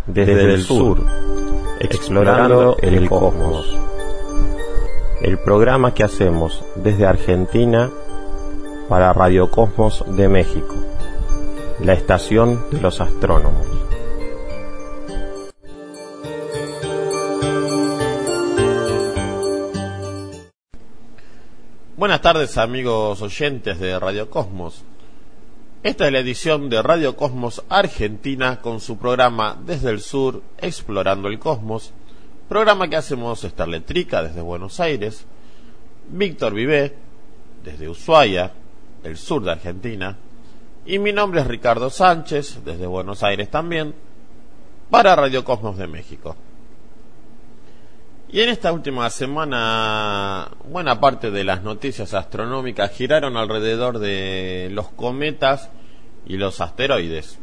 desde el sur, explorando el cosmos. El programa que hacemos desde Argentina para Radio Cosmos de México, la estación de los astrónomos. Buenas tardes, amigos oyentes de Radio Cosmos. Esta es la edición de Radio Cosmos Argentina con su programa Desde el Sur, Explorando el Cosmos, programa que hacemos Starletrica desde Buenos Aires, Víctor Vivé desde Ushuaia, el sur de Argentina, y mi nombre es Ricardo Sánchez desde Buenos Aires también, para Radio Cosmos de México. Y en esta última semana, buena parte de las noticias astronómicas giraron alrededor de los cometas y los asteroides.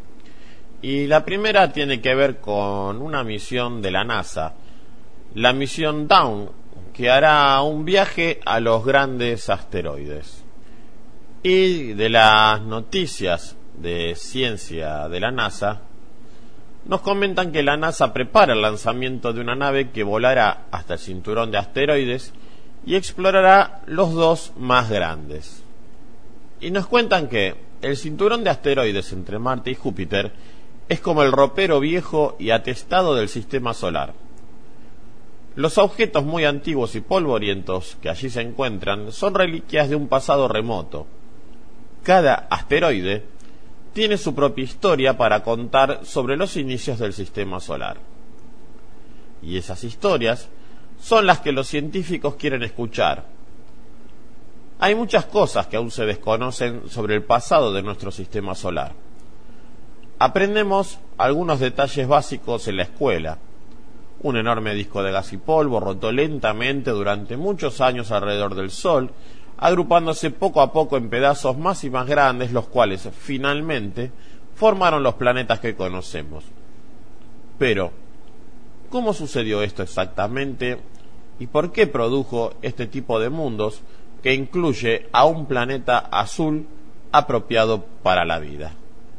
Y la primera tiene que ver con una misión de la NASA, la misión Dawn, que hará un viaje a los grandes asteroides. Y de las noticias de ciencia de la NASA, nos comentan que la NASA prepara el lanzamiento de una nave que volará hasta el cinturón de asteroides y explorará los dos más grandes. Y nos cuentan que el cinturón de asteroides entre Marte y Júpiter es como el ropero viejo y atestado del sistema solar. Los objetos muy antiguos y polvorientos que allí se encuentran son reliquias de un pasado remoto. Cada asteroide tiene su propia historia para contar sobre los inicios del sistema solar. Y esas historias son las que los científicos quieren escuchar. Hay muchas cosas que aún se desconocen sobre el pasado de nuestro sistema solar. Aprendemos algunos detalles básicos en la escuela. Un enorme disco de gas y polvo rotó lentamente durante muchos años alrededor del Sol, agrupándose poco a poco en pedazos más y más grandes, los cuales finalmente formaron los planetas que conocemos. Pero, ¿cómo sucedió esto exactamente? ¿Y por qué produjo este tipo de mundos que incluye a un planeta azul apropiado para la vida?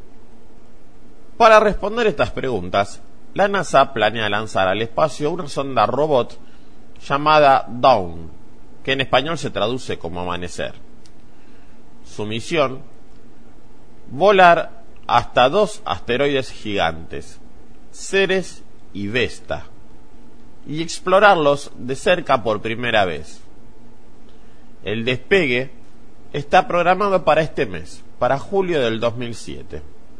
Para responder estas preguntas, la NASA planea lanzar al espacio una sonda robot llamada Dawn, que en español se traduce como amanecer. Su misión: volar hasta dos asteroides gigantes, Ceres y Vesta, y explorarlos de cerca por primera vez. El despegue está programado para este mes, para julio del 2007.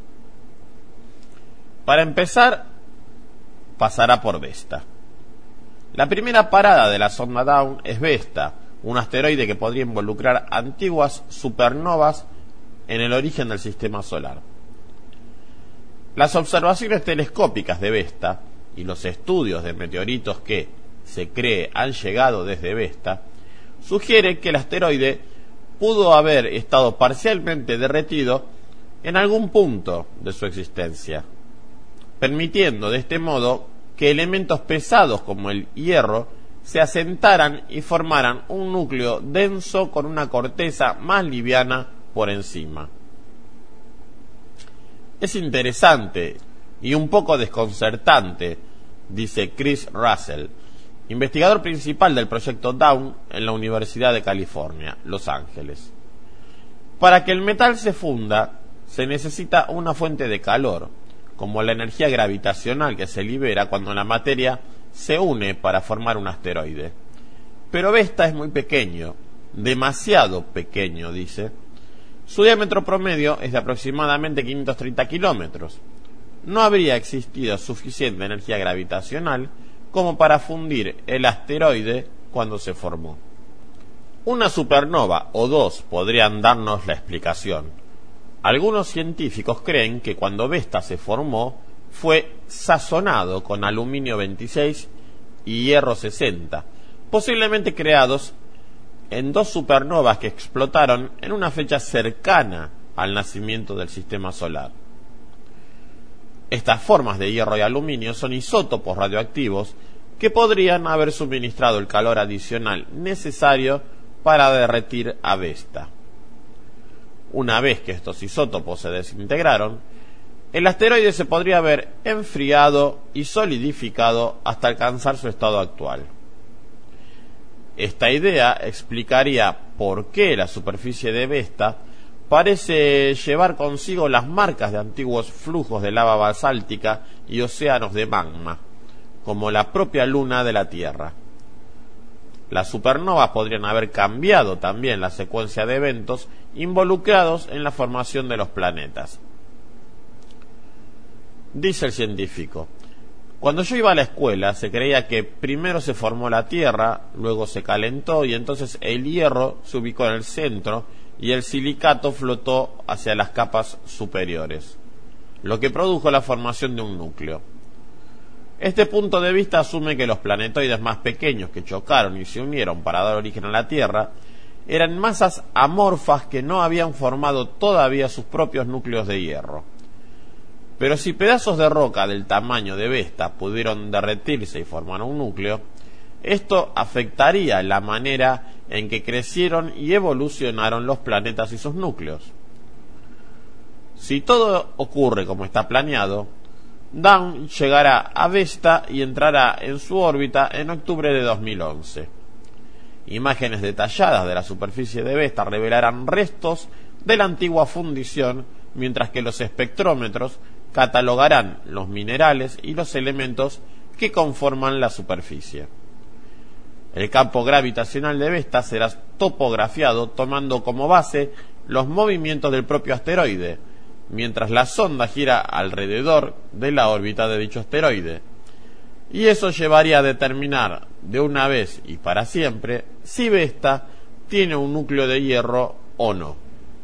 Para empezar, pasará por Vesta. La primera parada de la sonda Dawn es Vesta, un asteroide que podría involucrar antiguas supernovas en el origen del sistema solar. Las observaciones telescópicas de Vesta y los estudios de meteoritos que, se cree, han llegado desde Vesta, sugiere que el asteroide pudo haber estado parcialmente derretido en algún punto de su existencia, permitiendo de este modo que elementos pesados como el hierro se asentaran y formaran un núcleo denso con una corteza más liviana por encima. Es interesante y un poco desconcertante, dice Chris Russell, investigador principal del proyecto Dawn en la Universidad de California, Los Ángeles. Para que el metal se funda, se necesita una fuente de calor, como la energía gravitacional que se libera cuando la materia se une para formar un asteroide. Pero Vesta es muy pequeño, demasiado pequeño, dice. Su diámetro promedio es de aproximadamente 530 kilómetros. No habría existido suficiente energía gravitacional como para fundir el asteroide cuando se formó. Una supernova o dos podrían darnos la explicación. Algunos científicos creen que cuando Vesta se formó fue sazonado con aluminio 26 y hierro 60, posiblemente creados en dos supernovas que explotaron en una fecha cercana al nacimiento del sistema solar. Estas formas de hierro y aluminio son isótopos radioactivos que podrían haber suministrado el calor adicional necesario para derretir a Vesta. Una vez que estos isótopos se desintegraron, el asteroide se podría haber enfriado y solidificado hasta alcanzar su estado actual. Esta idea explicaría por qué la superficie de Vesta parece llevar consigo las marcas de antiguos flujos de lava basáltica y océanos de magma, como la propia luna de la Tierra. Las supernovas podrían haber cambiado también la secuencia de eventos involucrados en la formación de los planetas. Dice el científico: cuando yo iba a la escuela se creía que primero se formó la Tierra, luego se calentó y entonces el hierro se ubicó en el centro y el silicato flotó hacia las capas superiores, lo que produjo la formación de un núcleo. Este punto de vista asume que los planetoides más pequeños que chocaron y se unieron para dar origen a la Tierra eran masas amorfas que no habían formado todavía sus propios núcleos de hierro. Pero si pedazos de roca del tamaño de Vesta pudieron derretirse y formar un núcleo, esto afectaría la manera en que crecieron y evolucionaron los planetas y sus núcleos. Si todo ocurre como está planeado, Dawn llegará a Vesta y entrará en su órbita en octubre de 2011. Imágenes detalladas de la superficie de Vesta revelarán restos de la antigua fundición, mientras que los espectrómetros catalogarán los minerales y los elementos que conforman la superficie. El campo gravitacional de Vesta será topografiado tomando como base los movimientos del propio asteroide, mientras la sonda gira alrededor de la órbita de dicho asteroide. Y eso llevaría a determinar de una vez y para siempre si Vesta tiene un núcleo de hierro o no.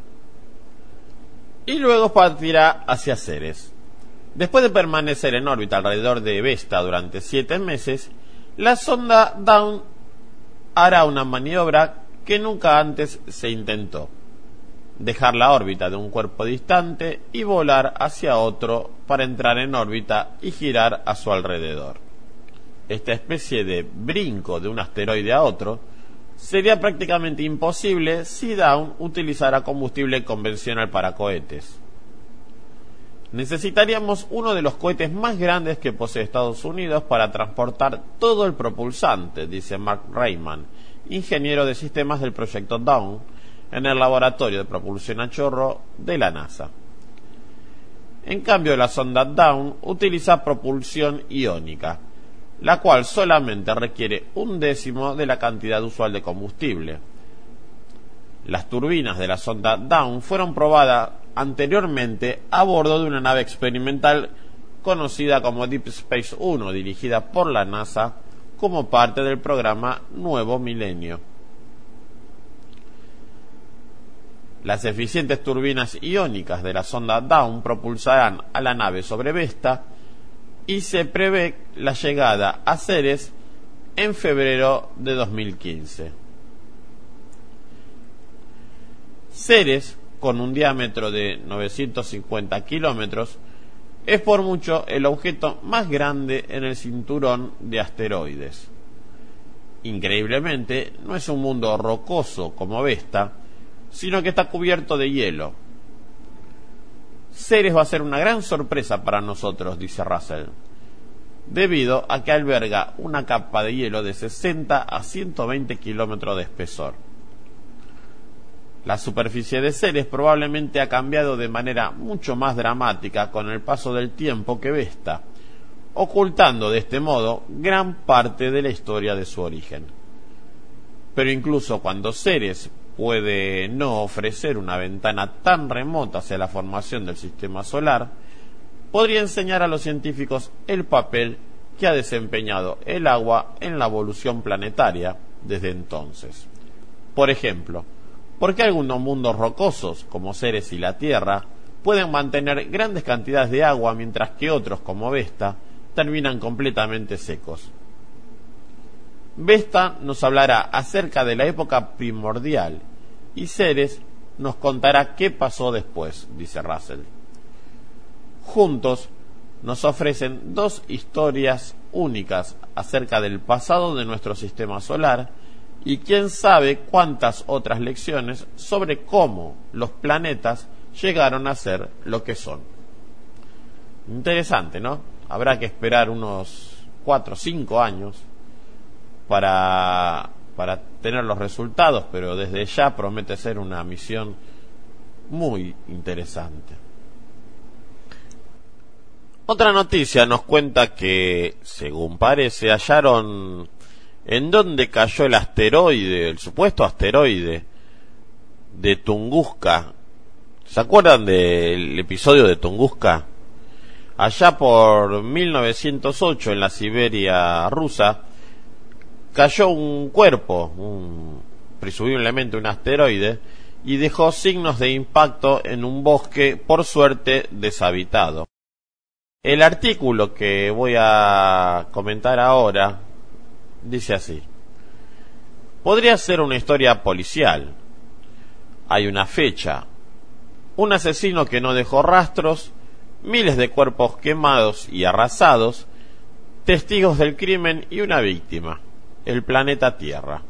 Y luego partirá hacia Ceres. Después de permanecer en órbita alrededor de Vesta durante 7 meses, la sonda Dawn hará una maniobra que nunca antes se intentó: dejar la órbita de un cuerpo distante y volar hacia otro para entrar en órbita y girar a su alrededor. Esta especie de brinco de un asteroide a otro sería prácticamente imposible si Dawn utilizara combustible convencional para cohetes. Necesitaríamos uno de los cohetes más grandes que posee Estados Unidos para transportar todo el propulsante, dice Mark Rayman, ingeniero de sistemas del proyecto Dawn, en el laboratorio de propulsión a chorro de la NASA. En cambio, la sonda Dawn utiliza propulsión iónica, la cual solamente requiere 1/10 de la cantidad usual de combustible. Las turbinas de la sonda Dawn fueron probadas anteriormente a bordo de una nave experimental conocida como Deep Space 1, dirigida por la NASA como parte del programa Nuevo Milenio. Las eficientes turbinas iónicas de la sonda Dawn propulsarán a la nave sobre Vesta y se prevé la llegada a Ceres en febrero de 2015. Ceres, con un diámetro de 950 kilómetros, es por mucho el objeto más grande en el cinturón de asteroides. Increíblemente, no es un mundo rocoso como Vesta, sino que está cubierto de hielo. Ceres va a ser una gran sorpresa para nosotros, dice Russell, debido a que alberga una capa de hielo de 60 a 120 kilómetros de espesor. La superficie de Ceres probablemente ha cambiado de manera mucho más dramática con el paso del tiempo que Vesta, ocultando de este modo gran parte de la historia de su origen. Pero incluso cuando Ceres puede no ofrecer una ventana tan remota hacia la formación del sistema solar, podría enseñar a los científicos el papel que ha desempeñado el agua en la evolución planetaria desde entonces. Por ejemplo, ¿por qué algunos mundos rocosos, como Ceres y la Tierra, pueden mantener grandes cantidades de agua mientras que otros, como Vesta, terminan completamente secos? Vesta nos hablará acerca de la época primordial y Ceres nos contará qué pasó después, dice Russell. Juntos nos ofrecen 2 historias únicas acerca del pasado de nuestro sistema solar y quién sabe cuántas otras lecciones sobre cómo los planetas llegaron a ser lo que son. Interesante, ¿no? Habrá que esperar unos 4 o 5 años para tener los resultados, pero desde ya promete ser una misión muy interesante. Otra noticia nos cuenta que, según parece, hallaron en dónde cayó el asteroide, el supuesto asteroide de Tunguska. ¿Se acuerdan del episodio de Tunguska? Allá por 1908, en la Siberia rusa, cayó un cuerpo, presumiblemente un asteroide, y dejó signos de impacto en un bosque, por suerte, deshabitado. El artículo que voy a comentar ahora dice así: podría ser una historia policial. Hay una fecha, un asesino que no dejó rastros, miles de cuerpos quemados y arrasados, testigos del crimen y una víctima, el planeta Tierra.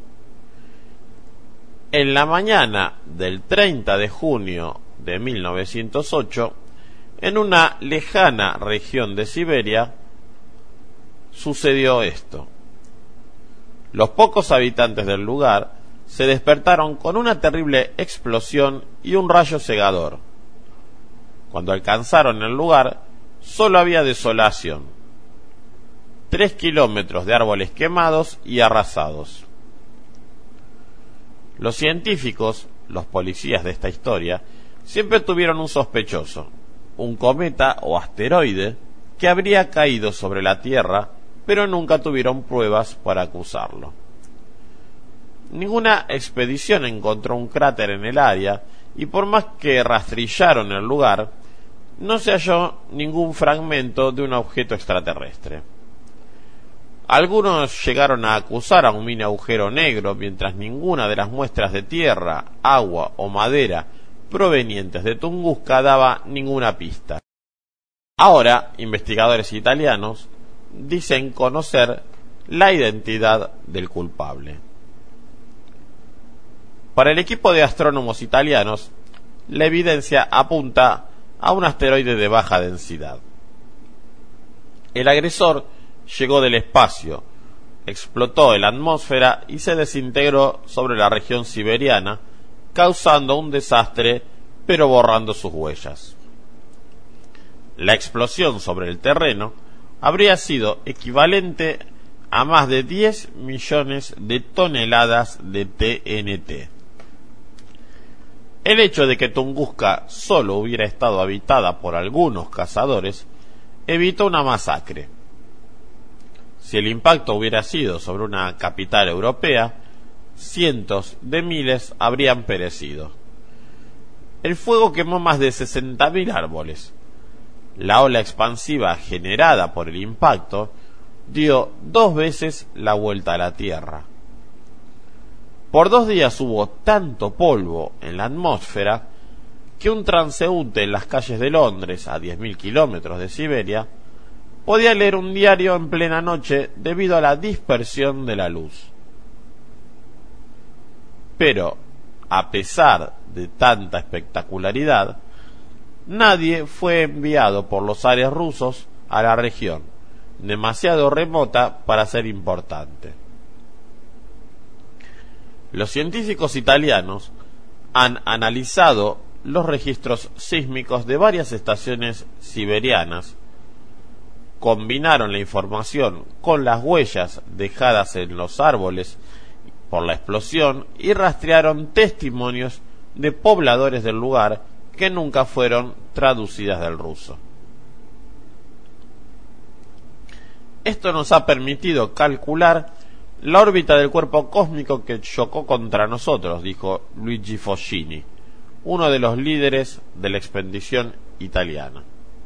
En la mañana del 30 de junio de 1908, en una lejana región de Siberia, sucedió esto. Los pocos habitantes del lugar se despertaron con una terrible explosión y un rayo cegador. Cuando alcanzaron el lugar, solo había desolación. 3 kilómetros de árboles quemados y arrasados. Los científicos, los policías de esta historia, siempre tuvieron un sospechoso, un cometa o asteroide que habría caído sobre la Tierra, pero nunca tuvieron pruebas para acusarlo. Ninguna expedición encontró un cráter en el área, y por más que rastrillaron el lugar, no se halló ningún fragmento de un objeto extraterrestre. Algunos llegaron a acusar a un mini agujero negro, mientras ninguna de las muestras de tierra, agua o madera provenientes de Tunguska daba ninguna pista. Ahora, investigadores italianos dicen conocer la identidad del culpable. Para el equipo de astrónomos italianos, la evidencia apunta a un asteroide de baja densidad. El agresor llegó del espacio, explotó en la atmósfera y se desintegró sobre la región siberiana, causando un desastre, pero borrando sus huellas. La explosión sobre el terreno habría sido equivalente a más de 10 millones de toneladas de TNT. El hecho de que Tunguska solo hubiera estado habitada por algunos cazadores evitó una masacre. Si el impacto hubiera sido sobre una capital europea, cientos de miles habrían perecido. El fuego quemó más de 60.000 árboles. La ola expansiva generada por el impacto dio 2 veces la vuelta a la Tierra. Por 2 días hubo tanto polvo en la atmósfera que un transeúnte en las calles de Londres, a 10.000 kilómetros de Siberia, podía leer un diario en plena noche debido a la dispersión de la luz. Pero, a pesar de tanta espectacularidad, nadie fue enviado por los aires rusos a la región, demasiado remota para ser importante. Los científicos italianos han analizado los registros sísmicos de varias estaciones siberianas, combinaron la información con las huellas dejadas en los árboles por la explosión y rastrearon testimonios de pobladores del lugar que nunca fueron traducidas del ruso. Esto nos ha permitido calcular la órbita del cuerpo cósmico que chocó contra nosotros, dijo Luigi Foschini, uno de los líderes de la expedición italiana.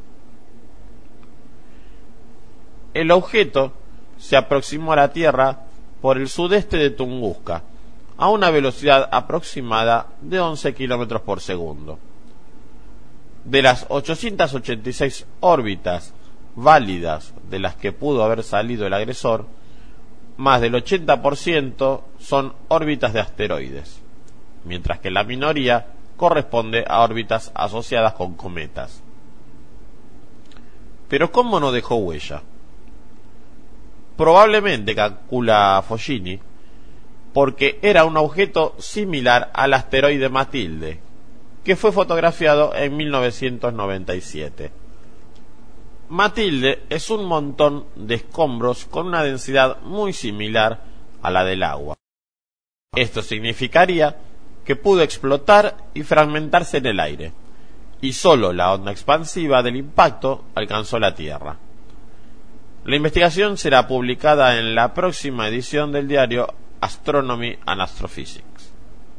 El objeto se aproximó a la Tierra por el sudeste de Tunguska, a una velocidad aproximada de 11 km por segundo. De las 886 órbitas válidas de las que pudo haber salido el agresor, más del 80% son órbitas de asteroides, mientras que la minoría corresponde a órbitas asociadas con cometas. Pero ¿cómo no dejó huella? Probablemente, calcula Foggini, porque era un objeto similar al asteroide Matilde, que fue fotografiado en 1997. Matilde es un montón de escombros con una densidad muy similar a la del agua. Esto significaría que pudo explotar y fragmentarse en el aire, y solo la onda expansiva del impacto alcanzó la Tierra. La investigación será publicada en la próxima edición del diario Astronomy and Astrophysics.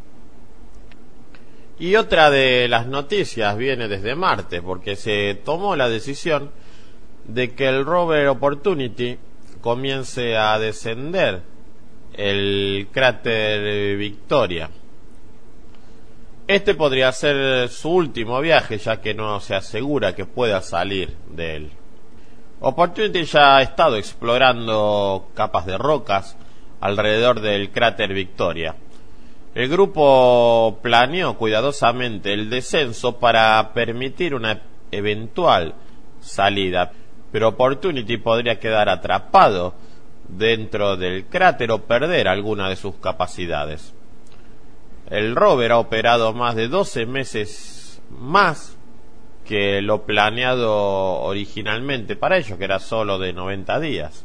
Y otra de las noticias viene desde Marte, porque se tomó la decisión de que el rover Opportunity comience a descender el cráter Victoria. Este podría ser su último viaje, ya que no se asegura que pueda salir de él. Opportunity ya ha estado explorando capas de rocas alrededor del cráter Victoria. El grupo planeó cuidadosamente el descenso para permitir una eventual salida, pero Opportunity podría quedar atrapado dentro del cráter o perder alguna de sus capacidades. El rover ha operado más de 12 meses más que lo planeado originalmente para ello, que era solo de 90 días.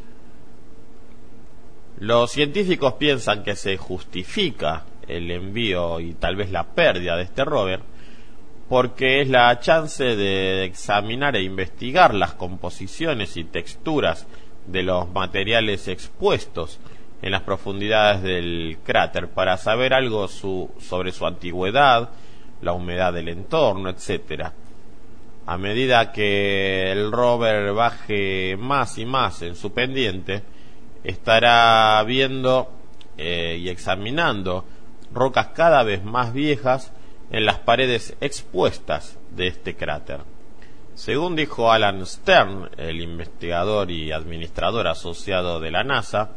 Los científicos piensan que se justifica el envío y tal vez la pérdida de este rover porque es la chance de examinar e investigar las composiciones y texturas de los materiales expuestos en las profundidades del cráter para saber algo sobre su antigüedad, la humedad del entorno, etc. A medida que el rover baje más y más en su pendiente, estará viendo y examinando rocas cada vez más viejas en las paredes expuestas de este cráter. Según dijo Alan Stern, el investigador y administrador asociado de la NASA,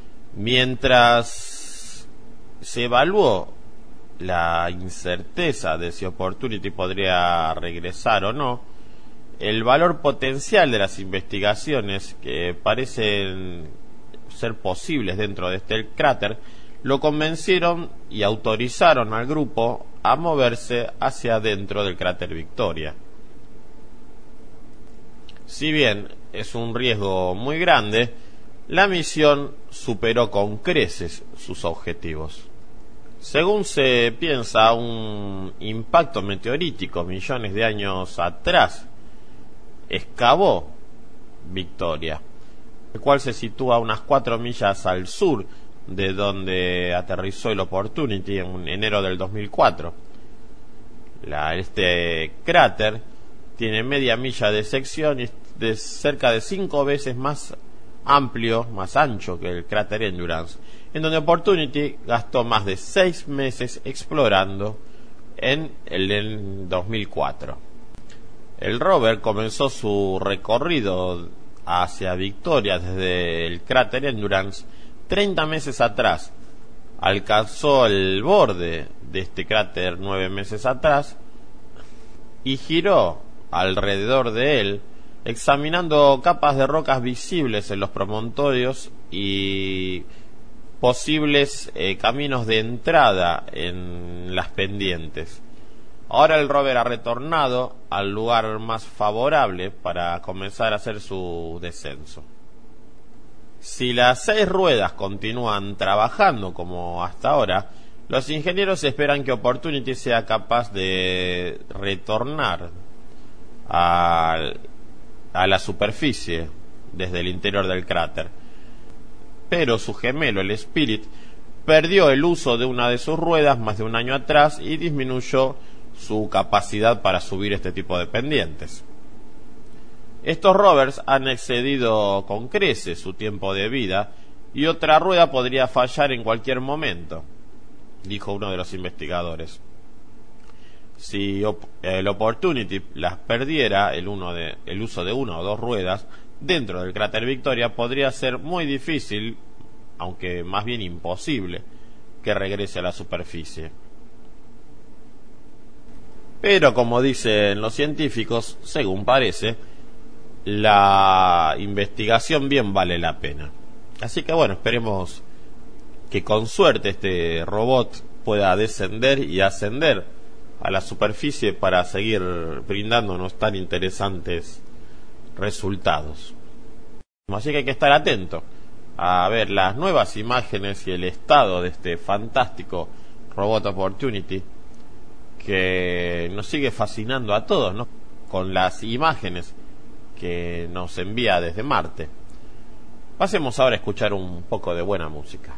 mientras se evaluó la incerteza de si Opportunity podría regresar o no, el valor potencial de las investigaciones que parecen ser posibles dentro de este cráter lo convencieron y autorizaron al grupo a moverse hacia dentro del cráter Victoria. Si bien es un riesgo muy grande, la misión superó con creces sus objetivos. Según se piensa, un impacto meteorítico millones de años atrás excavó Victoria, el cual se sitúa a unas 4 millas al sur de donde aterrizó el Opportunity en enero del 2004. Este cráter tiene media milla de sección y de cerca de 5 veces más amplio, más ancho que el cráter Endurance, en donde Opportunity gastó más de 6 meses explorando en el 2004. El rover comenzó su recorrido hacia Victoria desde el cráter Endurance 30 meses atrás. Alcanzó el borde de este cráter 9 meses atrás y giró alrededor de él, examinando capas de rocas visibles en los promontorios y posibles caminos de entrada en las pendientes. Ahora el rover ha retornado al lugar más favorable para comenzar a hacer su descenso. Si las 6 ruedas continúan trabajando como hasta ahora, los ingenieros esperan que Opportunity sea capaz de retornar a la superficie desde el interior del cráter. Pero su gemelo, el Spirit, perdió el uso de una de sus ruedas más de un año atrás y disminuyó su capacidad para subir este tipo de pendientes. Estos rovers han excedido con creces su tiempo de vida y otra rueda podría fallar en cualquier momento, dijo uno de los investigadores. Si el Opportunity las perdiera el uso de una o dos ruedas dentro del cráter Victoria, podría ser muy difícil, aunque más bien imposible, que regrese a la superficie. Pero como dicen los científicos, según parece, la investigación bien vale la pena. Así que bueno, esperemos que con suerte este robot pueda descender y ascender a la superficie para seguir brindándonos tan interesantes resultados. Así que hay que estar atento a ver las nuevas imágenes y el estado de este fantástico robot Opportunity, que nos sigue fascinando a todos, ¿no? Con las imágenes que nos envía desde Marte. Pasemos ahora a escuchar un poco de buena música.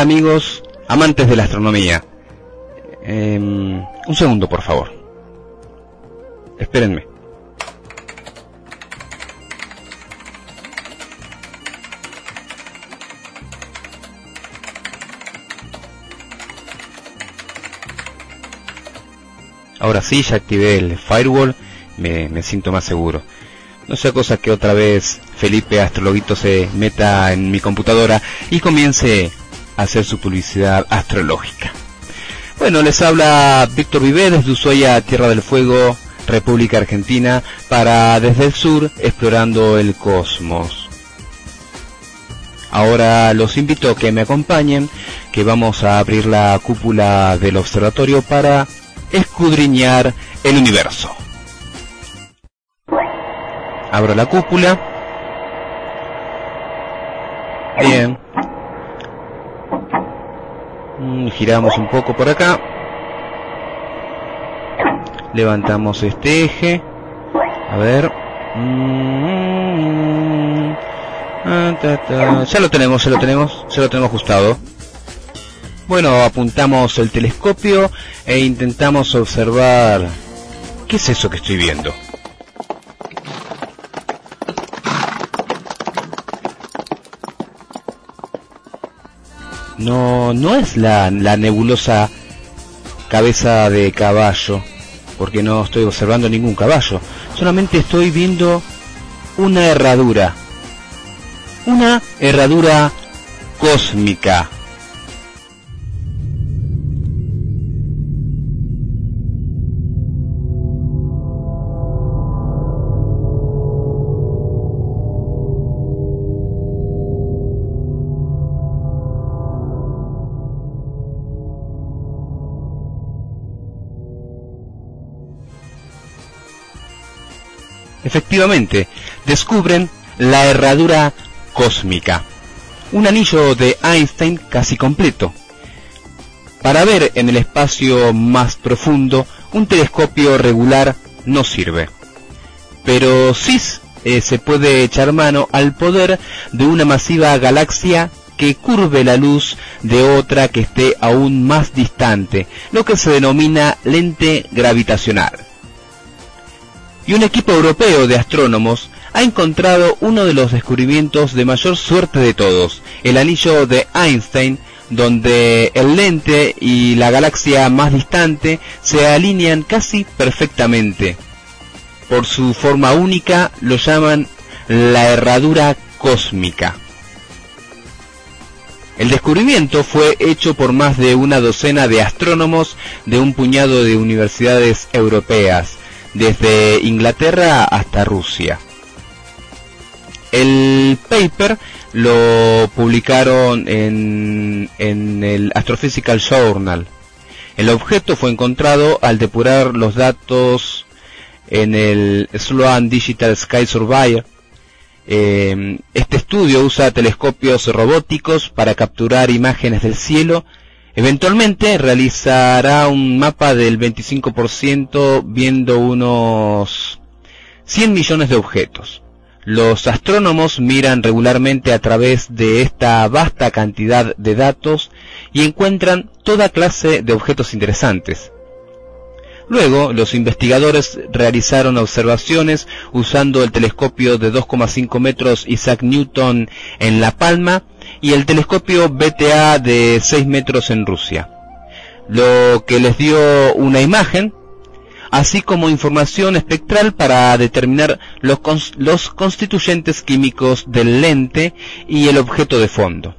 amigos amantes de la astronomía. Un segundo, por favor. Espérenme. Ahora sí, ya activé el firewall, me siento más seguro. No sea cosa que otra vez Felipe Astrologuito se meta en mi computadora y comience a hacer su publicidad astrológica. Bueno, les habla Víctor Vivé desde Ushuaia, Tierra del Fuego, República Argentina, para Desde el Sur, explorando el cosmos. Ahora los invito a que me acompañen, que vamos a abrir la cúpula del observatorio para escudriñar el universo. Abro la cúpula. Bien. Giramos un poco por acá. Levantamos este eje. A ver. Ya lo tenemos ajustado. Bueno, apuntamos el telescopio e intentamos observar... ¿Qué es eso que estoy viendo? No es la nebulosa cabeza de caballo, porque no estoy observando ningún caballo. Solamente estoy viendo una herradura cósmica. Efectivamente, descubren la herradura cósmica, un anillo de Einstein casi completo. Para ver en el espacio más profundo, un telescopio regular no sirve. Pero sí se puede echar mano al poder de una masiva galaxia que curve la luz de otra que esté aún más distante, lo que se denomina lente gravitacional. Y un equipo europeo de astrónomos ha encontrado uno de los descubrimientos de mayor suerte de todos, el anillo de Einstein, donde el lente y la galaxia más distante se alinean casi perfectamente. Por su forma única lo llaman la herradura cósmica. El descubrimiento fue hecho por más de una docena de astrónomos de un puñado de universidades europeas, desde Inglaterra hasta Rusia. El paper lo publicaron en el Astrophysical Journal. El objeto fue encontrado al depurar los datos en el Sloan Digital Sky Surveyor. Este estudio usa telescopios robóticos para capturar imágenes del cielo. Eventualmente realizará un mapa del 25% viendo unos 100 millones de objetos. Los astrónomos miran regularmente a través de esta vasta cantidad de datos y encuentran toda clase de objetos interesantes. Luego, los investigadores realizaron observaciones usando el telescopio de 2,5 metros Isaac Newton en La Palma y el telescopio BTA de 6 metros en Rusia, lo que les dio una imagen, así como información espectral para determinar los constituyentes químicos del lente y el objeto de fondo.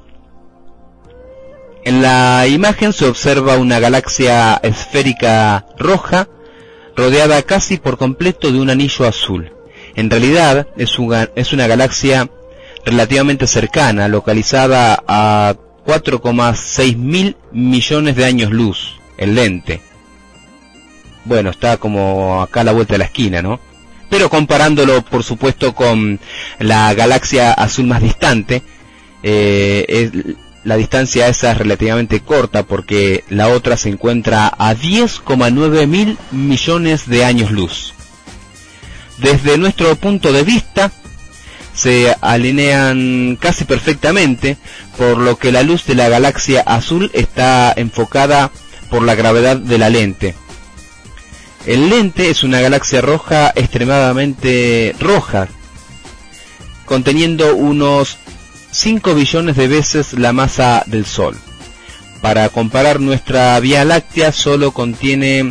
En la imagen se observa una galaxia esférica roja rodeada casi por completo de un anillo azul. En realidad es una galaxia relativamente cercana, localizada a 4,6 mil millones de años luz, el lente. Bueno, está como acá a la vuelta de la esquina, ¿no? Pero comparándolo, por supuesto, con la galaxia azul más distante, la distancia esa es relativamente corta porque la otra se encuentra a 10,9 mil millones de años luz. Desde nuestro punto de vista, se alinean casi perfectamente, por lo que la luz de la galaxia azul está enfocada por la gravedad de la lente. El lente es una galaxia roja extremadamente roja, conteniendo unos 5 billones de veces la masa del Sol. Para comparar, nuestra Vía Láctea solo contiene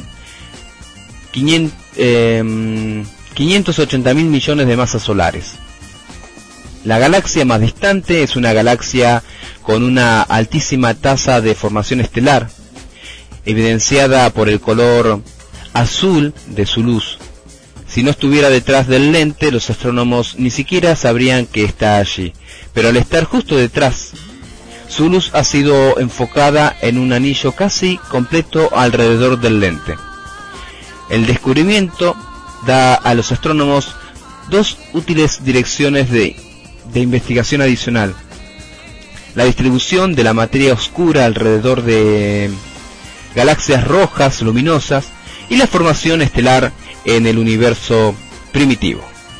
580.000 millones de masas solares. La galaxia más distante es una galaxia con una altísima tasa de formación estelar, evidenciada por el color azul de su luz. Si no estuviera detrás del lente, los astrónomos ni siquiera sabrían que está allí, pero al estar justo detrás, su luz ha sido enfocada en un anillo casi completo alrededor del lente. El descubrimiento da a los astrónomos dos útiles direcciones de investigación adicional: la distribución de la materia oscura alrededor de galaxias rojas luminosas y la formación estelar en el universo primitivo.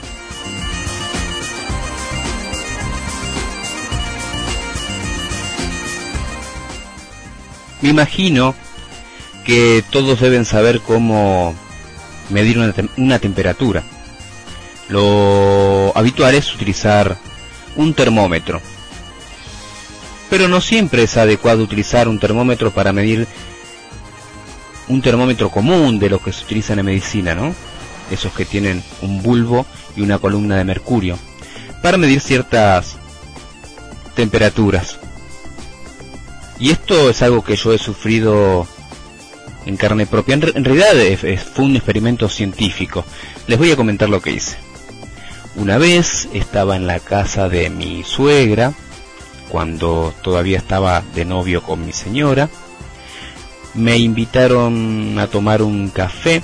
Me imagino que todos deben saber cómo medir una temperatura. Lo habitual es utilizar un termómetro, pero no siempre es adecuado utilizar un termómetro para medir un termómetro común de los que se utilizan en medicina, ¿no? Esos que tienen un bulbo y una columna de mercurio, para medir ciertas temperaturas. Y esto es algo que yo he sufrido en carne propia. En realidad fue un experimento científico. Les voy a comentar lo que hice. Una vez estaba en la casa de mi suegra, cuando todavía estaba de novio con mi señora. Me invitaron a tomar un café.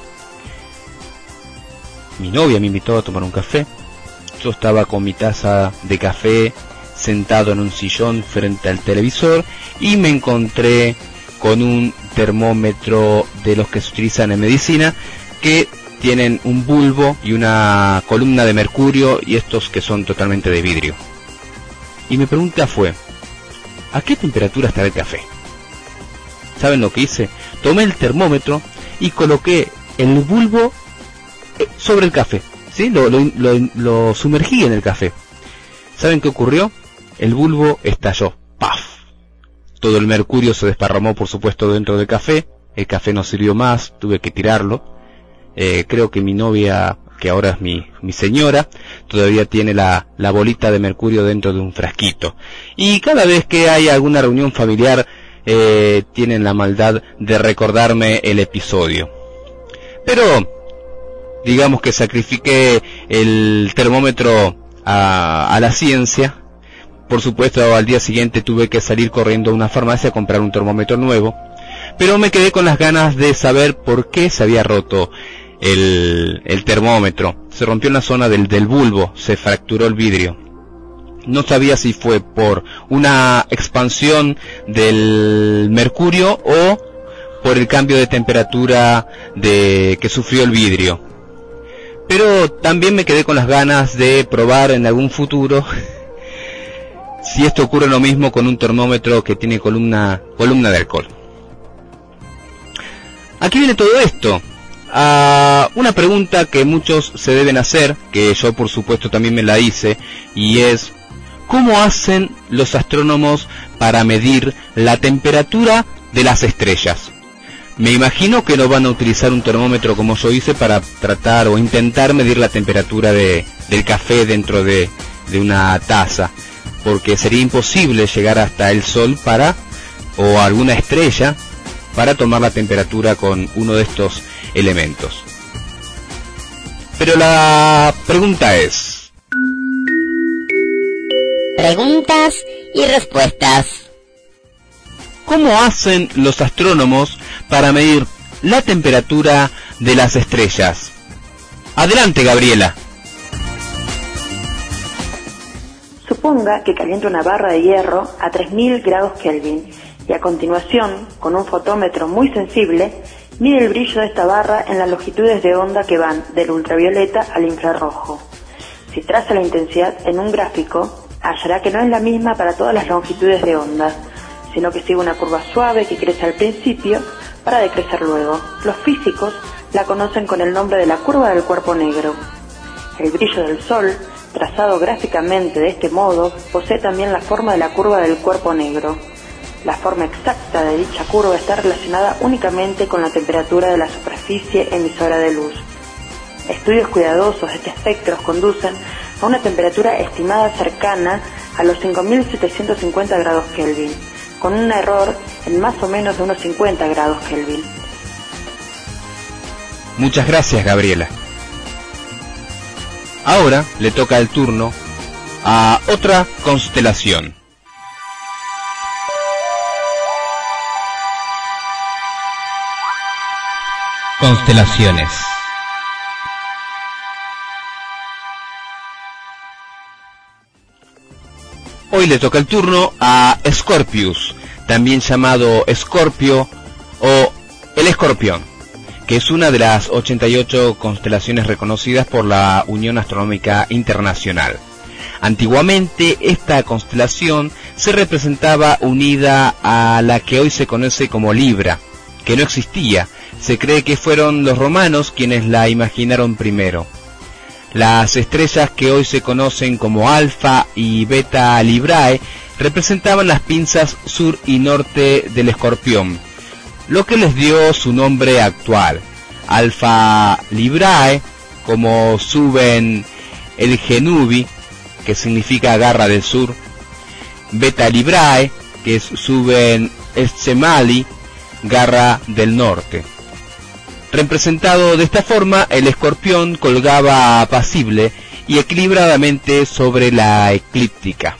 Mi novia me invitó a tomar un café. Yo estaba con mi taza de café sentado en un sillón frente al televisor y me encontré con un termómetro de los que se utilizan en medicina, que tienen un bulbo y una columna de mercurio, y estos que son totalmente de vidrio. Y mi pregunta fue: ¿a qué temperatura estará el café? ¿Saben lo que hice? Tomé el termómetro y coloqué el bulbo sobre el café, ¿sí? Lo sumergí en el café. ¿Saben qué ocurrió? El bulbo estalló. ¡Paf! Todo el mercurio se desparramó, por supuesto, dentro del café. El café no sirvió más, tuve que tirarlo. Creo que mi novia, que ahora es mi señora, todavía tiene la bolita de mercurio dentro de un frasquito. Y cada vez que hay alguna reunión familiar, tienen la maldad de recordarme el episodio. Pero digamos que sacrifiqué el termómetro a la ciencia. Por supuesto, al día siguiente tuve que salir corriendo a una farmacia a comprar un termómetro nuevo, pero me quedé con las ganas de saber por qué se había roto el termómetro. Se rompió en la zona del bulbo, se fracturó el vidrio. No sabía si fue por una expansión del mercurio o por el cambio de temperatura que sufrió el vidrio. Pero también me quedé con las ganas de probar en algún futuro si esto ocurre lo mismo con un termómetro que tiene columna de alcohol. Aquí viene todo esto. Una pregunta que muchos se deben hacer, que yo por supuesto también me la hice, y es: ¿cómo hacen los astrónomos para medir la temperatura de las estrellas? Me imagino que no van a utilizar un termómetro como yo hice para tratar o intentar medir la temperatura del café dentro de una taza, porque sería imposible llegar hasta el Sol o alguna estrella para tomar la temperatura con uno de estos elementos. Pero la pregunta es: preguntas y respuestas. ¿cómo hacen los astrónomos para medir la temperatura de las estrellas? Adelante, Gabriela. Suponga que calienta una barra de hierro a 3000 grados Kelvin y a continuación, con un fotómetro muy sensible, mide el brillo de esta barra en las longitudes de onda que van del ultravioleta al infrarrojo. Si traza la intensidad en un gráfico, hallará que no es la misma para todas las longitudes de onda, sino que sigue una curva suave que crece al principio para decrecer luego. Los físicos la conocen con el nombre de la curva del cuerpo negro. El brillo del Sol, trazado gráficamente de este modo, posee también la forma de la curva del cuerpo negro. La forma exacta de dicha curva está relacionada únicamente con la temperatura de la superficie emisora de luz. Estudios cuidadosos de este espectro conducen a una temperatura estimada cercana a los 5.750 grados Kelvin, con un error en más o menos de unos 50 grados Kelvin. Muchas gracias, Gabriela. Ahora le toca el turno a otra constelación. Constelaciones. Hoy le toca el turno a Scorpius, también llamado Escorpio o el Escorpión, que es una de las 88 constelaciones reconocidas por la Unión Astronómica Internacional. Antiguamente esta constelación se representaba unida a la que hoy se conoce como Libra, que no existía. Se cree que fueron los romanos quienes la imaginaron primero. Las estrellas que hoy se conocen como Alfa y Beta Librae representaban las pinzas sur y norte del Escorpión, lo que les dio su nombre actual. Alfa Librae, como suben el Genubi, que significa garra del sur. Beta Librae, que es suben Semali, garra del norte. Representado de esta forma, el Escorpión colgaba apacible y equilibradamente sobre la eclíptica.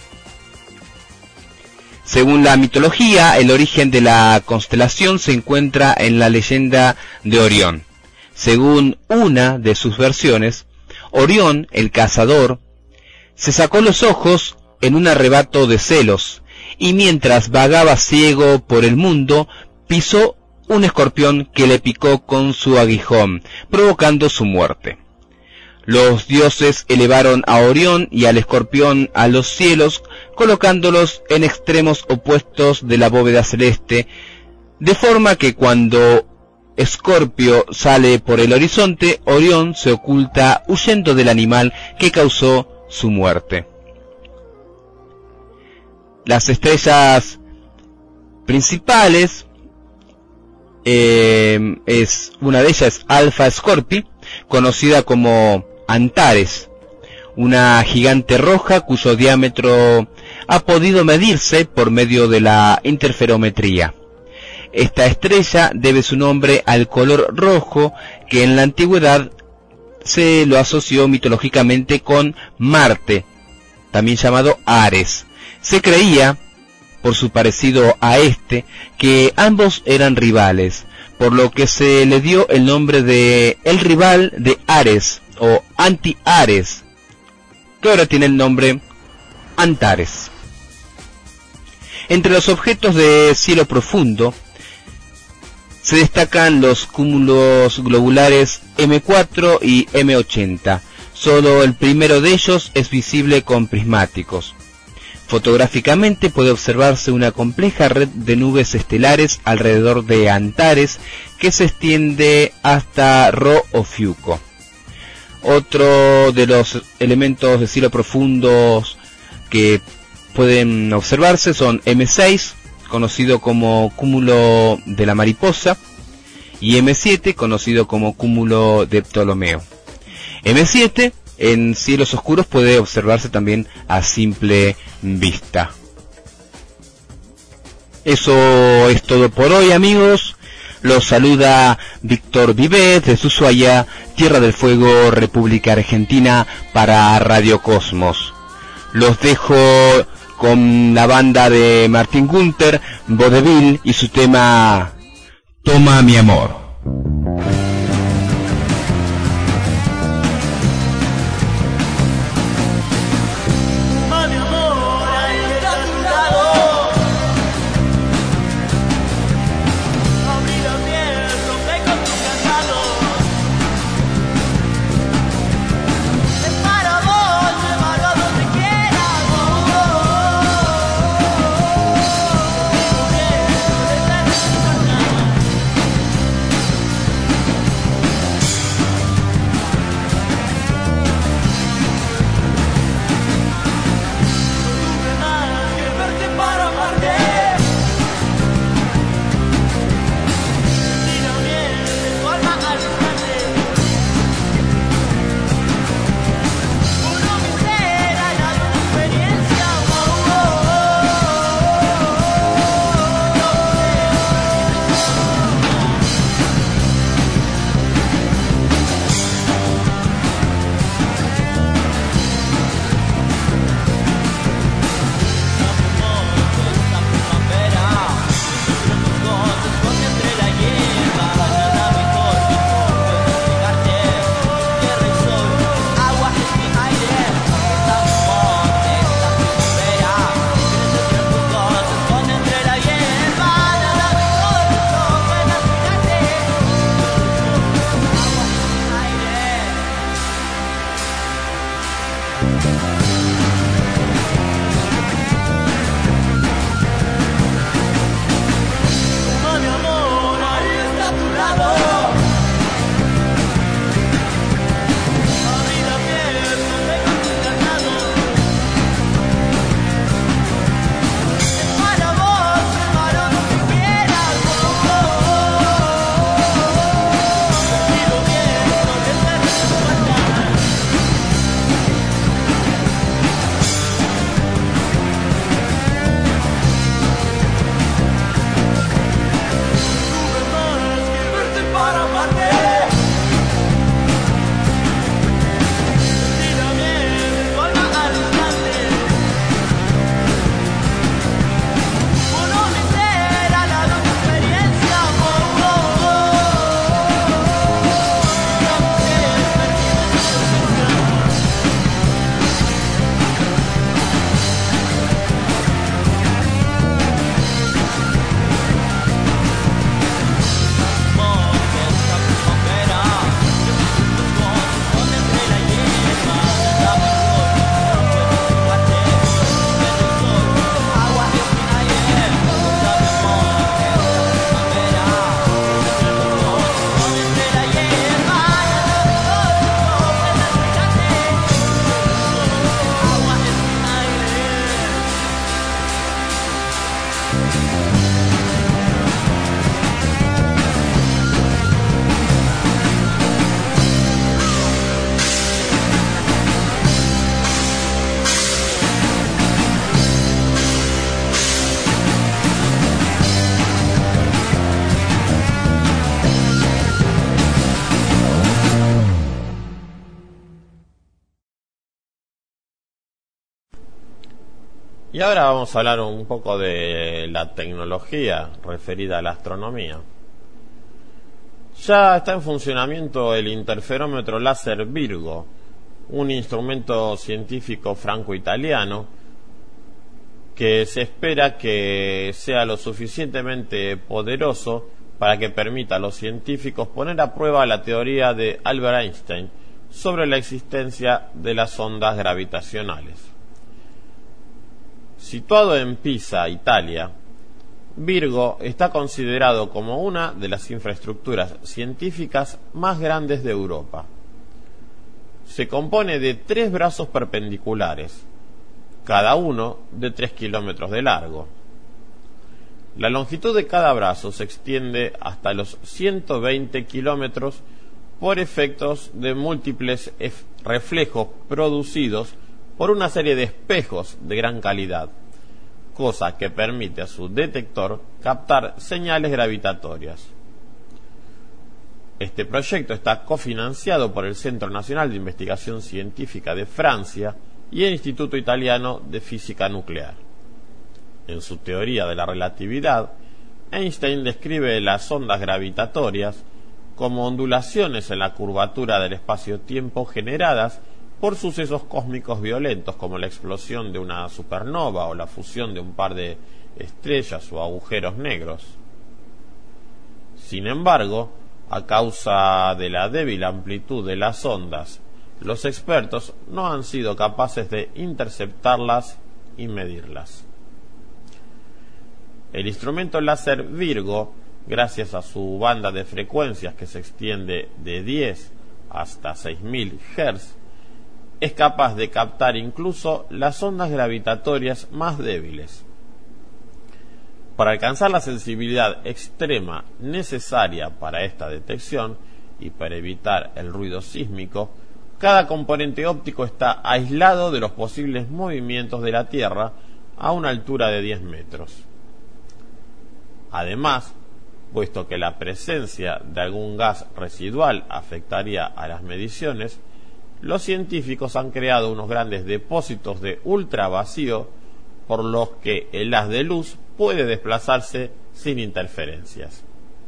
Según la mitología, el origen de la constelación se encuentra en la leyenda de Orión. Según una de sus versiones, Orión, el cazador, se sacó los ojos en un arrebato de celos, y mientras vagaba ciego por el mundo, pisó un escorpión que le picó con su aguijón, provocando su muerte. Los dioses elevaron a Orión y al escorpión a los cielos, colocándolos en extremos opuestos de la bóveda celeste, de forma que cuando Escorpio sale por el horizonte, Orión se oculta huyendo del animal que causó su muerte. Las estrellas principales, una de ellas es Alpha Scorpii, conocida como Antares, una gigante roja cuyo diámetro ha podido medirse por medio de la interferometría. Esta estrella debe su nombre al color rojo que en la antigüedad se lo asoció mitológicamente con Marte, también llamado Ares. Se creía, por su parecido a este, que ambos eran rivales, por lo que se le dio el nombre de el rival de Ares o Anti-Ares, que ahora tiene el nombre Antares. Entre los objetos de cielo profundo se destacan los cúmulos globulares M4 y M80. Solo el primero de ellos es visible con prismáticos. Fotográficamente puede observarse una compleja red de nubes estelares alrededor de Antares que se extiende hasta Rho Ophiuco. Otro de los elementos de cielo profundos que pueden observarse son M6, conocido como cúmulo de la mariposa, y M7, conocido como cúmulo de Ptolomeo. M7 en cielos oscuros puede observarse también a simple vista. Eso es todo por hoy, amigos. Los saluda Víctor Vivet desde Ushuaia, Tierra del Fuego, República Argentina, para Radio Cosmos. Los dejo con la banda de Martín Günther, Vaudeville, y su tema Toma mi amor. Para vos Y ahora vamos a hablar un poco de la tecnología referida a la astronomía. Ya está en funcionamiento el interferómetro láser Virgo, un instrumento científico franco-italiano que se espera que sea lo suficientemente poderoso para que permita a los científicos poner a prueba la teoría de Albert Einstein sobre la existencia de las ondas gravitacionales. Situado en Pisa, Italia, Virgo está considerado como una de las infraestructuras científicas más grandes de Europa. Se compone de 3 brazos perpendiculares, cada uno de 3 kilómetros de largo. La longitud de cada brazo se extiende hasta los 120 kilómetros por efectos de múltiples reflejos producidos por una serie de espejos de gran calidad, cosa que permite a su detector captar señales gravitatorias. Este proyecto está cofinanciado por el Centro Nacional de Investigación Científica de Francia y el Instituto Italiano de Física Nuclear. En su teoría de la relatividad, Einstein describe las ondas gravitatorias como ondulaciones en la curvatura del espacio-tiempo generadas por sucesos cósmicos violentos como la explosión de una supernova o la fusión de un par de estrellas o agujeros negros. Sin embargo, a causa de la débil amplitud de las ondas, los expertos no han sido capaces de interceptarlas y medirlas. El instrumento láser Virgo, gracias a su banda de frecuencias que se extiende de 10 hasta 6000 Hz, es capaz de captar incluso las ondas gravitatorias más débiles. Para alcanzar la sensibilidad extrema necesaria para esta detección y para evitar el ruido sísmico, cada componente óptico está aislado de los posibles movimientos de la Tierra a una altura de 10 metros. Además, puesto que la presencia de algún gas residual afectaría a las mediciones, los científicos han creado unos grandes depósitos de ultravacío por los que el haz de luz puede desplazarse sin interferencias.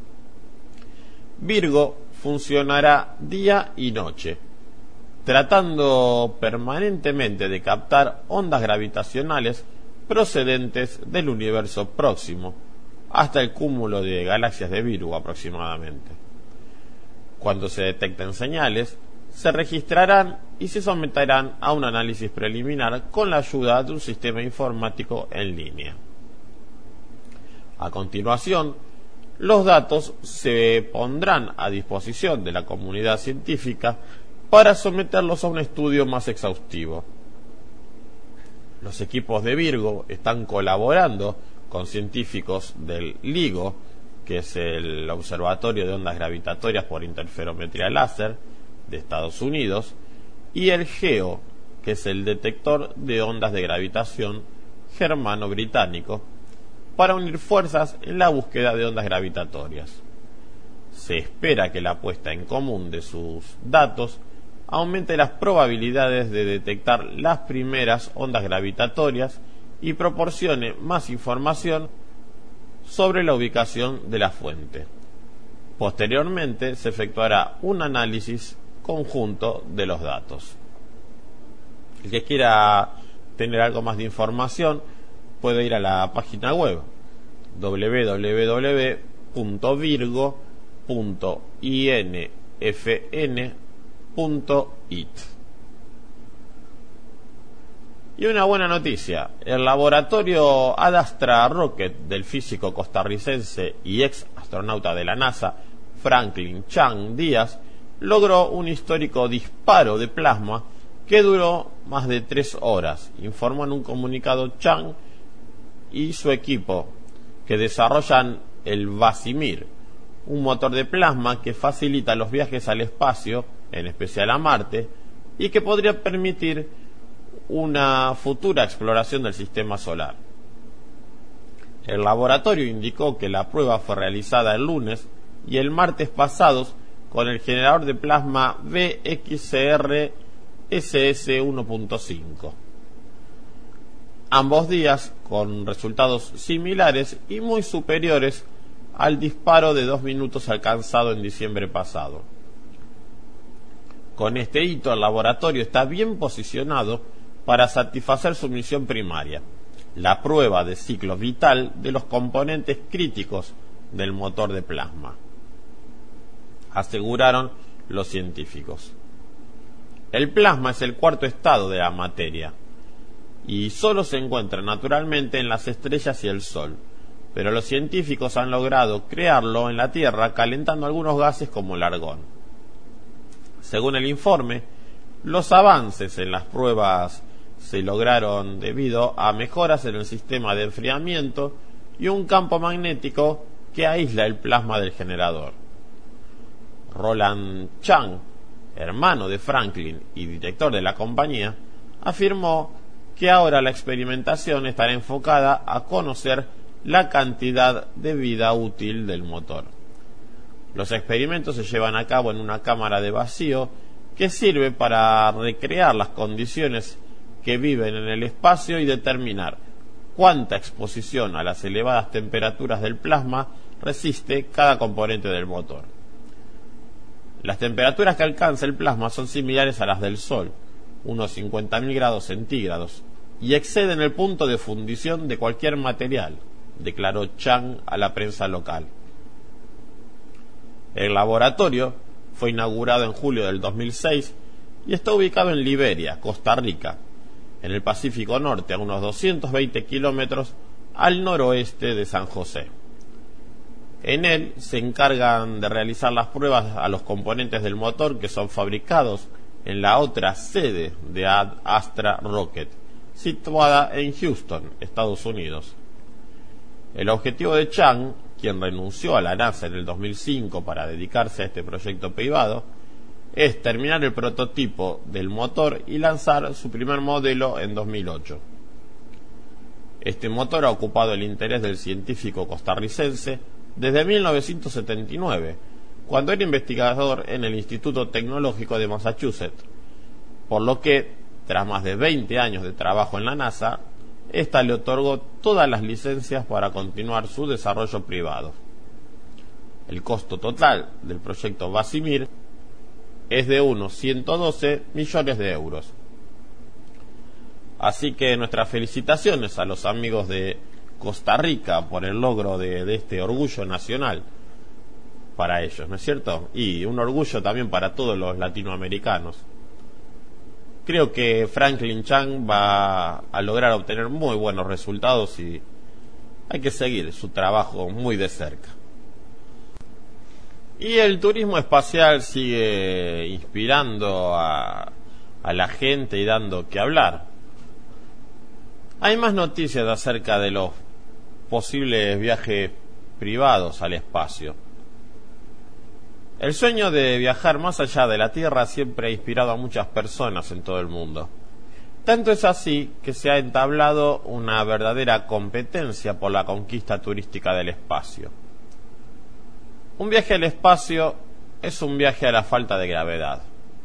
Virgo funcionará día y noche, tratando permanentemente de captar ondas gravitacionales procedentes del universo próximo, hasta el cúmulo de galaxias de Virgo aproximadamente. Cuando se detecten señales, se registrarán y se someterán a un análisis preliminar con la ayuda de un sistema informático en línea. A continuación, los datos se pondrán a disposición de la comunidad científica para someterlos a un estudio más exhaustivo. Los equipos de Virgo están colaborando con científicos del LIGO, que es el Observatorio de Ondas Gravitatorias por Interferometría Láser de Estados Unidos, y el GEO, que es el detector de ondas de gravitación germano-británico, para unir fuerzas en la búsqueda de ondas gravitatorias. Se espera que la puesta en común de sus datos aumente las probabilidades de detectar las primeras ondas gravitatorias y proporcione más información sobre la ubicación de la fuente. Posteriormente se efectuará un análisis conjunto de los datos. El que quiera tener algo más de información puede ir a la página web www.virgo.infn.it. Y una buena noticia: el laboratorio Ad Astra Rocket del físico costarricense y ex astronauta de la NASA, Franklin Chang Díaz, logró un histórico disparo de plasma que duró más de 3 horas, informó en un comunicado Chang y su equipo, que desarrollan el Vasimir, un motor de plasma que facilita los viajes al espacio, en especial a Marte, y que podría permitir una futura exploración del sistema solar. El laboratorio indicó que la prueba fue realizada el lunes y el martes pasados con el generador de plasma VXCR SS 1.5. ambos días con resultados similares y muy superiores al disparo de 2 minutos alcanzado en diciembre pasado. Con este hito, el laboratorio está bien posicionado para satisfacer su misión primaria, la prueba de ciclo vital de los componentes críticos del motor de plasma, aseguraron los científicos. El plasma es el cuarto estado de la materia y solo se encuentra naturalmente en las estrellas y el Sol, pero los científicos han logrado crearlo en la Tierra calentando algunos gases como el argón. Según el informe, los avances en las pruebas se lograron debido a mejoras en el sistema de enfriamiento y un campo magnético que aísla el plasma del generador. Roland Chang, hermano de Franklin y director de la compañía, afirmó que ahora la experimentación estará enfocada a conocer la cantidad de vida útil del motor. Los experimentos se llevan a cabo en una cámara de vacío que sirve para recrear las condiciones que viven en el espacio y determinar cuánta exposición a las elevadas temperaturas del plasma resiste cada componente del motor. Las temperaturas que alcanza el plasma son similares a las del Sol, unos 50.000 grados centígrados, y exceden el punto de fundición de cualquier material, declaró Chang a la prensa local. El laboratorio fue inaugurado en julio del 2006 y está ubicado en Liberia, Costa Rica, en el Pacífico Norte, a unos 220 kilómetros al noroeste de San José. En él se encargan de realizar las pruebas a los componentes del motor que son fabricados en la otra sede de Astra Rocket, situada en Houston, Estados Unidos. El objetivo de Chang, quien renunció a la NASA en el 2005 para dedicarse a este proyecto privado, es terminar el prototipo del motor y lanzar su primer modelo en 2008. Este motor ha ocupado el interés del científico costarricense desde 1979, cuando era investigador en el Instituto Tecnológico de Massachusetts, por lo que, tras más de 20 años de trabajo en la NASA, ésta le otorgó todas las licencias para continuar su desarrollo privado. El costo total del proyecto Vasimir es de unos 112 millones de euros. Así que nuestras felicitaciones a los amigos de Costa Rica por el logro de este orgullo nacional para ellos, ¿no es cierto? Y un orgullo también para todos los latinoamericanos. Creo que Franklin Chang va a lograr obtener muy buenos resultados y hay que seguir su trabajo muy de cerca. Y el turismo espacial sigue inspirando a la gente y dando que hablar. Hay más noticias acerca de los posibles viajes privados al espacio. El sueño de viajar más allá de la Tierra siempre ha inspirado a muchas personas en todo el mundo. Tanto es así que se ha entablado una verdadera competencia por la conquista turística del espacio. Un viaje al espacio es un viaje a la falta de gravedad.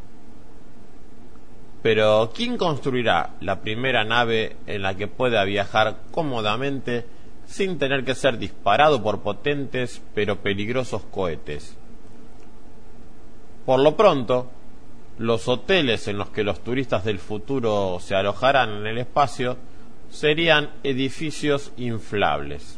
Pero ¿quién construirá la primera nave en la que pueda viajar cómodamente sin tener que ser disparado por potentes pero peligrosos cohetes? Por lo pronto, los hoteles en los que los turistas del futuro se alojarán en el espacio serían edificios inflables.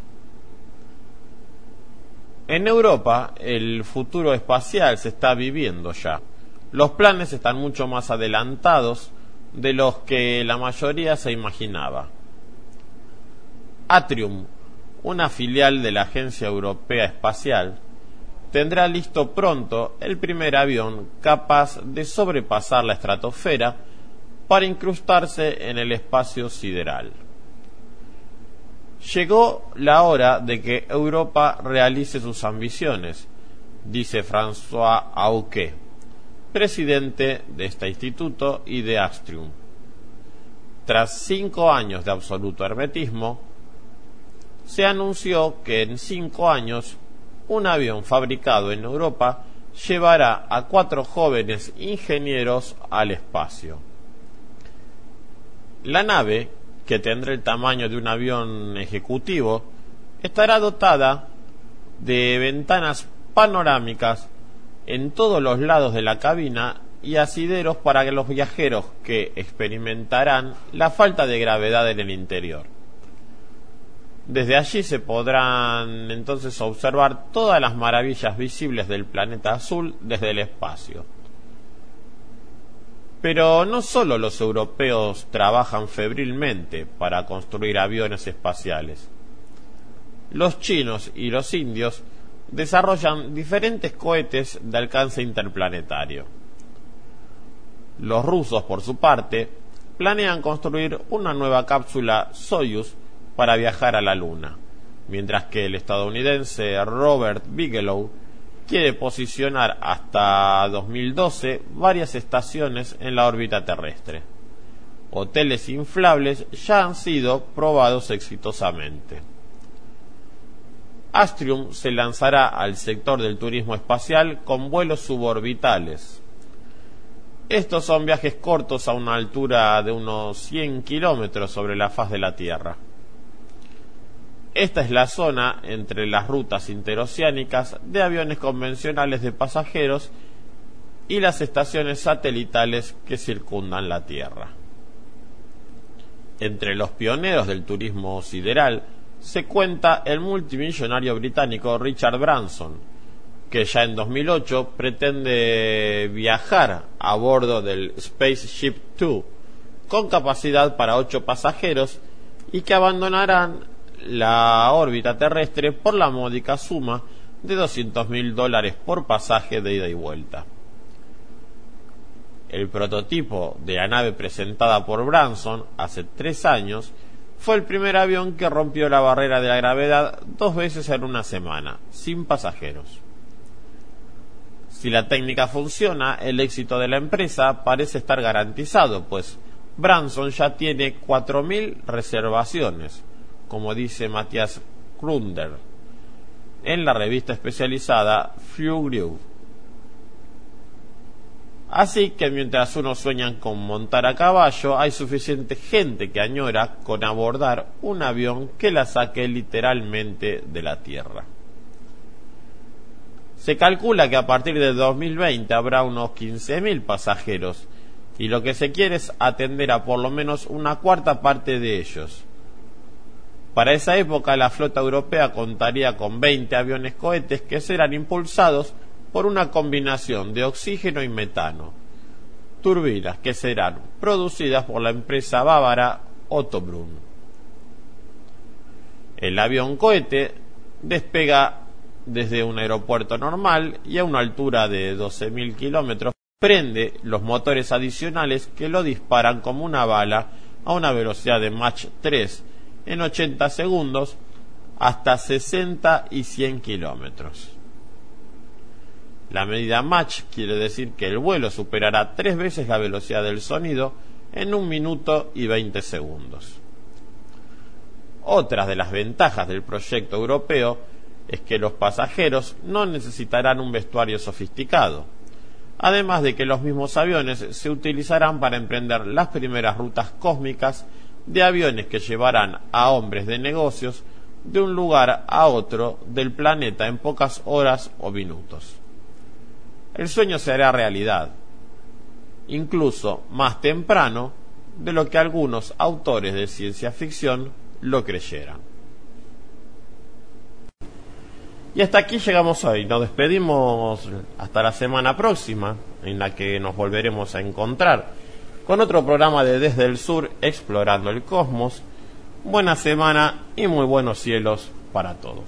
En Europa, el futuro espacial se está viviendo ya. Los planes están mucho más adelantados de los que la mayoría se imaginaba. Atrium, una filial de la Agencia Europea Espacial, tendrá listo pronto el primer avión capaz de sobrepasar la estratosfera para incrustarse en el espacio sideral. Llegó la hora de que Europa realice sus ambiciones, dice François Auquet, presidente de este instituto y de Astrium. Tras 5 años de absoluto hermetismo, se anunció que en 5 años un avión fabricado en Europa llevará a 4 jóvenes ingenieros al espacio. La nave, que tendrá el tamaño de un avión ejecutivo, estará dotada de ventanas panorámicas en todos los lados de la cabina y asideros para que los viajeros que experimentarán la falta de gravedad en el interior. Desde allí se podrán entonces observar todas las maravillas visibles del planeta azul desde el espacio. Pero no solo los europeos trabajan febrilmente para construir aviones espaciales. Los chinos y los indios desarrollan diferentes cohetes de alcance interplanetario. Los rusos, por su parte, planean construir una nueva cápsula Soyuz para viajar a la Luna, mientras que el estadounidense Robert Bigelow quiere posicionar hasta 2012 varias estaciones en la órbita terrestre. Hoteles inflables ya han sido probados exitosamente. Astrium se lanzará al sector del turismo espacial con vuelos suborbitales. Estos son viajes cortos a una altura de unos 100 kilómetros sobre la faz de la Tierra. Esta es la zona entre las rutas interoceánicas de aviones convencionales de pasajeros y las estaciones satelitales que circundan la Tierra. Entre los pioneros del turismo sideral se cuenta el multimillonario británico Richard Branson, que ya en 2008 pretende viajar a bordo del Spaceship Two con capacidad para 8 pasajeros y que abandonarán la órbita terrestre por la módica suma de $200.000 por pasaje de ida y vuelta. El prototipo de la nave presentada por Branson hace 3 años fue el primer avión que rompió la barrera de la gravedad 2 veces en una semana, sin pasajeros. Si la técnica funciona, el éxito de la empresa parece estar garantizado, pues Branson ya tiene 4.000 reservaciones, como dice Matthias Krunder en la revista especializada Fuglew. Así que mientras unos sueñan con montar a caballo, hay suficiente gente que añora con abordar un avión que la saque literalmente de la tierra. Se calcula que a partir de 2020 habrá unos 15.000 pasajeros, y lo que se quiere es atender a por lo menos una cuarta parte de ellos. Para esa época la flota europea contaría con 20 aviones cohetes que serán impulsados por una combinación de oxígeno y metano, turbinas que serán producidas por la empresa bávara Otto Brunn. El avión cohete despega desde un aeropuerto normal y a una altura de 12.000 kilómetros prende los motores adicionales que lo disparan como una bala a una velocidad de Mach 3 en 80 segundos hasta 60 y 100 kilómetros. La medida Mach quiere decir que el vuelo superará 3 veces la velocidad del sonido en 1 minuto y 20 segundos. Otra de las ventajas del proyecto europeo es que los pasajeros no necesitarán un vestuario sofisticado, además de que los mismos aviones se utilizarán para emprender las primeras rutas cósmicas de aviones que llevarán a hombres de negocios de un lugar a otro del planeta en pocas horas o minutos. El sueño se hará realidad, incluso más temprano de lo que algunos autores de ciencia ficción lo creyeran. Y hasta aquí llegamos hoy. Nos despedimos hasta la semana próxima, en la que nos volveremos a encontrar con otro programa de Desde el Sur, explorando el cosmos. Buena semana y muy buenos cielos para todos.